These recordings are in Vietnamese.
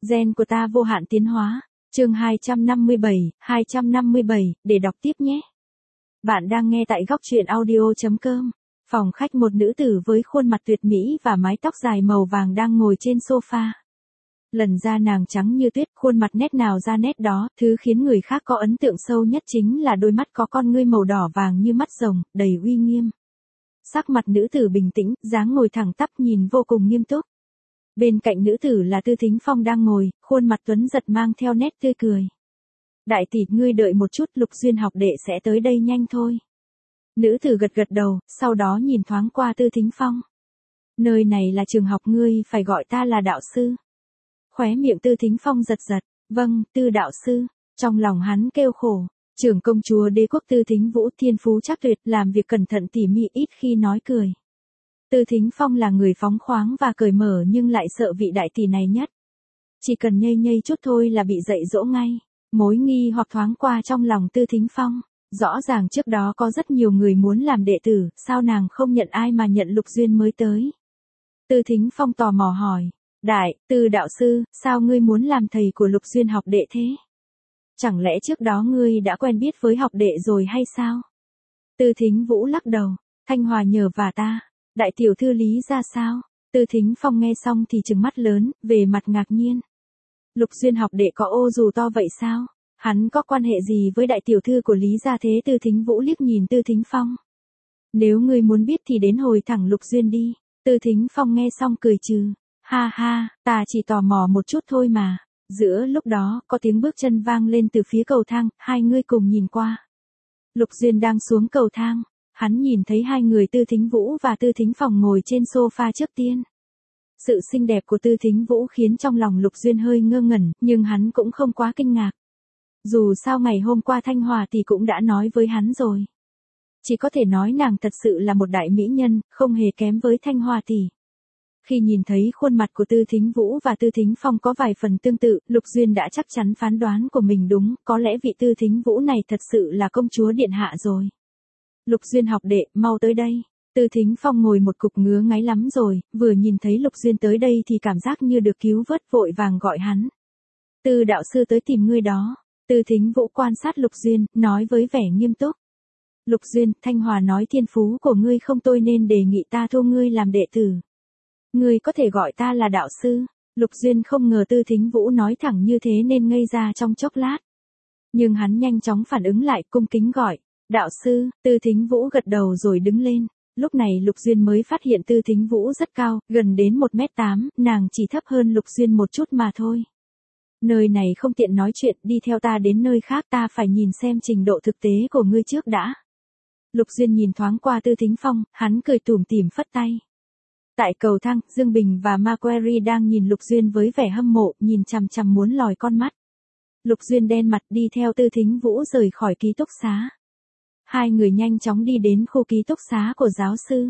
Gen của ta vô hạn tiến hóa. Chương 257, để đọc tiếp nhé. Bạn đang nghe tại góc truyện audio.com. Phòng khách, một nữ tử với khuôn mặt tuyệt mỹ và mái tóc dài màu vàng đang ngồi trên sofa. Lần da nàng trắng như tuyết, khuôn mặt nét nào ra nét đó, thứ khiến người khác có ấn tượng sâu nhất chính là đôi mắt có con ngươi màu đỏ vàng như mắt rồng, đầy uy nghiêm. Sắc mặt nữ tử bình tĩnh, dáng ngồi thẳng tắp nhìn vô cùng nghiêm túc. Bên cạnh nữ tử là Tư Thính Phong đang ngồi, khuôn mặt tuấn giật mang theo nét tươi cười. Đại tỷ, ngươi đợi một chút, Lục Duyên học đệ sẽ tới đây nhanh thôi. Nữ tử gật gật đầu, sau đó nhìn thoáng qua Tư Thính Phong. Nơi này là trường học, ngươi phải gọi ta là đạo sư. Khóe miệng Tư Thính Phong giật giật, vâng, Tư đạo sư. Trong lòng hắn kêu khổ, trưởng công chúa đế quốc Tư Thính Vũ thiên phú chắc tuyệt, làm việc cẩn thận tỉ mỉ, ít khi nói cười. Tư Thính Phong là người phóng khoáng và cởi mở nhưng lại sợ vị đại tỷ này nhất. Chỉ cần nhây nhây chút thôi là bị dạy dỗ ngay. Mối nghi hoặc thoáng qua trong lòng Tư Thính Phong. Rõ ràng trước đó có rất nhiều người muốn làm đệ tử, sao nàng không nhận ai mà nhận Lục Duyên mới tới. Tư Thính Phong tò mò hỏi, Tư đạo sư, sao ngươi muốn làm thầy của Lục Duyên học đệ thế? Chẳng lẽ trước đó ngươi đã quen biết với học đệ rồi hay sao? Tư Thính Vũ lắc đầu, Thanh Hòa nhờ vả ta. Đại tiểu thư lý ra sao? Tư Thính Phong nghe xong thì trừng mắt lớn, về mặt ngạc nhiên. Lục Duyên học đệ có ô dù to vậy sao? Hắn có quan hệ gì với đại tiểu thư của Lý gia thế? Tư Thính Vũ liếc nhìn Tư Thính Phong. Nếu ngươi muốn biết thì đến hồi thẳng Lục Duyên đi. Tư Thính Phong nghe xong cười trừ. Ha ha, ta chỉ tò mò một chút thôi mà. Giữa lúc đó, có tiếng bước chân vang lên từ phía cầu thang, hai người cùng nhìn qua. Lục Duyên đang xuống cầu thang. Hắn nhìn thấy hai người Tư Thính Vũ và Tư Thính Phong ngồi trên sofa trước tiên. Sự xinh đẹp của Tư Thính Vũ khiến trong lòng Lục Duyên hơi ngơ ngẩn, nhưng hắn cũng không quá kinh ngạc. Dù sao ngày hôm qua Thanh Hòa thì cũng đã nói với hắn rồi. Chỉ có thể nói nàng thật sự là một đại mỹ nhân, không hề kém với Thanh Hòa tỷ. Khi nhìn thấy khuôn mặt của Tư Thính Vũ và Tư Thính Phong có vài phần tương tự, Lục Duyên đã chắc chắn phán đoán của mình đúng, có lẽ vị Tư Thính Vũ này thật sự là công chúa điện hạ rồi. Lục Duyên học đệ, mau tới đây. Tư Thính Phong ngồi một cục ngứa ngáy lắm rồi, vừa nhìn thấy Lục Duyên tới đây thì cảm giác như được cứu vớt, vội vàng gọi hắn. Tư đạo sư tới tìm ngươi đó. Tư Thính Vũ quan sát Lục Duyên, nói với vẻ nghiêm túc. Lục Duyên, Thanh Hòa nói thiên phú của ngươi không tồi nên đề nghị ta thu ngươi làm đệ tử. Ngươi có thể gọi ta là đạo sư. Lục Duyên không ngờ Tư Thính Vũ nói thẳng như thế nên ngây ra trong chốc lát. Nhưng hắn nhanh chóng phản ứng lại, cung kính gọi. Đạo sư. Tư Thính Vũ gật đầu rồi đứng lên. Lúc này Lục Duyên mới phát hiện Tư Thính Vũ rất cao, gần đến 1m8, nàng chỉ thấp hơn Lục Duyên một chút mà thôi. Nơi này không tiện nói chuyện, đi theo ta đến nơi khác, ta phải nhìn xem trình độ thực tế của ngươi trước đã. Lục Duyên nhìn thoáng qua Tư Thính Phong, hắn cười tủm tỉm phất tay. Tại cầu thang, Dương Bình và Ma Query đang nhìn Lục Duyên với vẻ hâm mộ, nhìn chằm chằm muốn lòi con mắt. Lục Duyên đen mặt đi theo Tư Thính Vũ rời khỏi ký túc xá. Hai người nhanh chóng đi đến khu ký túc xá của giáo sư.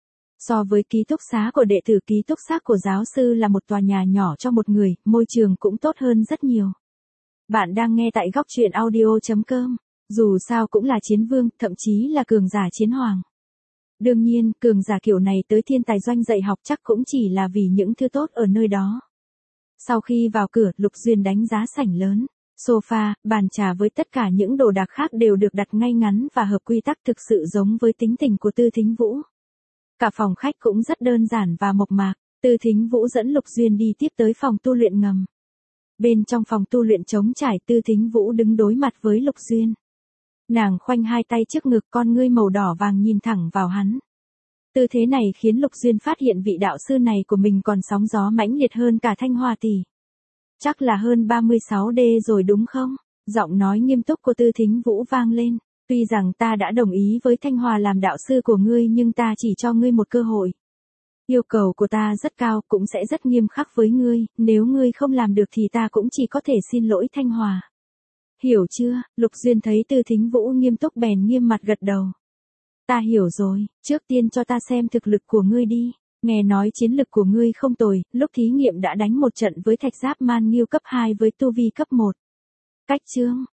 So với ký túc xá của đệ tử, ký túc xá của giáo sư là một tòa nhà nhỏ cho một người, môi trường cũng tốt hơn rất nhiều. Bạn đang nghe tại góc truyện audio.com. Dù sao cũng là chiến vương, thậm chí là cường giả chiến hoàng. Đương nhiên, cường giả kiểu này tới Thiên Tài Doanh dạy học chắc cũng chỉ là vì những thứ tốt ở nơi đó. Sau khi vào cửa, Lục Duyên đánh giá sảnh lớn. Sofa, bàn trà với tất cả những đồ đạc khác đều được đặt ngay ngắn và hợp quy tắc, thực sự giống với tính tình của Tư Thính Vũ. Cả phòng khách cũng rất đơn giản và mộc mạc. Tư Thính Vũ dẫn Lục Duyên đi tiếp tới phòng tu luyện ngầm. Bên trong phòng tu luyện trống trải, Tư Thính Vũ đứng đối mặt với Lục Duyên. Nàng khoanh hai tay trước ngực, con ngươi màu đỏ vàng nhìn thẳng vào hắn. Tư thế này khiến Lục Duyên phát hiện vị đạo sư này của mình còn sóng gió mãnh liệt hơn cả Thanh Hòa tỷ. Chắc là hơn 36D rồi đúng không? Giọng nói nghiêm túc của Tư Thính Vũ vang lên. Tuy rằng ta đã đồng ý với Thanh Hòa làm đạo sư của ngươi nhưng ta chỉ cho ngươi một cơ hội. Yêu cầu của ta rất cao, cũng sẽ rất nghiêm khắc với ngươi, nếu ngươi không làm được thì ta cũng chỉ có thể xin lỗi Thanh Hòa. Hiểu chưa? Lục Duyên thấy Tư Thính Vũ nghiêm túc bèn nghiêm mặt gật đầu. Ta hiểu rồi, trước tiên cho ta xem thực lực của ngươi đi. Nghe nói chiến lực của ngươi không tồi, lúc thí nghiệm đã đánh một trận với Thạch Giáp Man Nghiêu cấp 2 với tu vi cấp 1. Cách chương,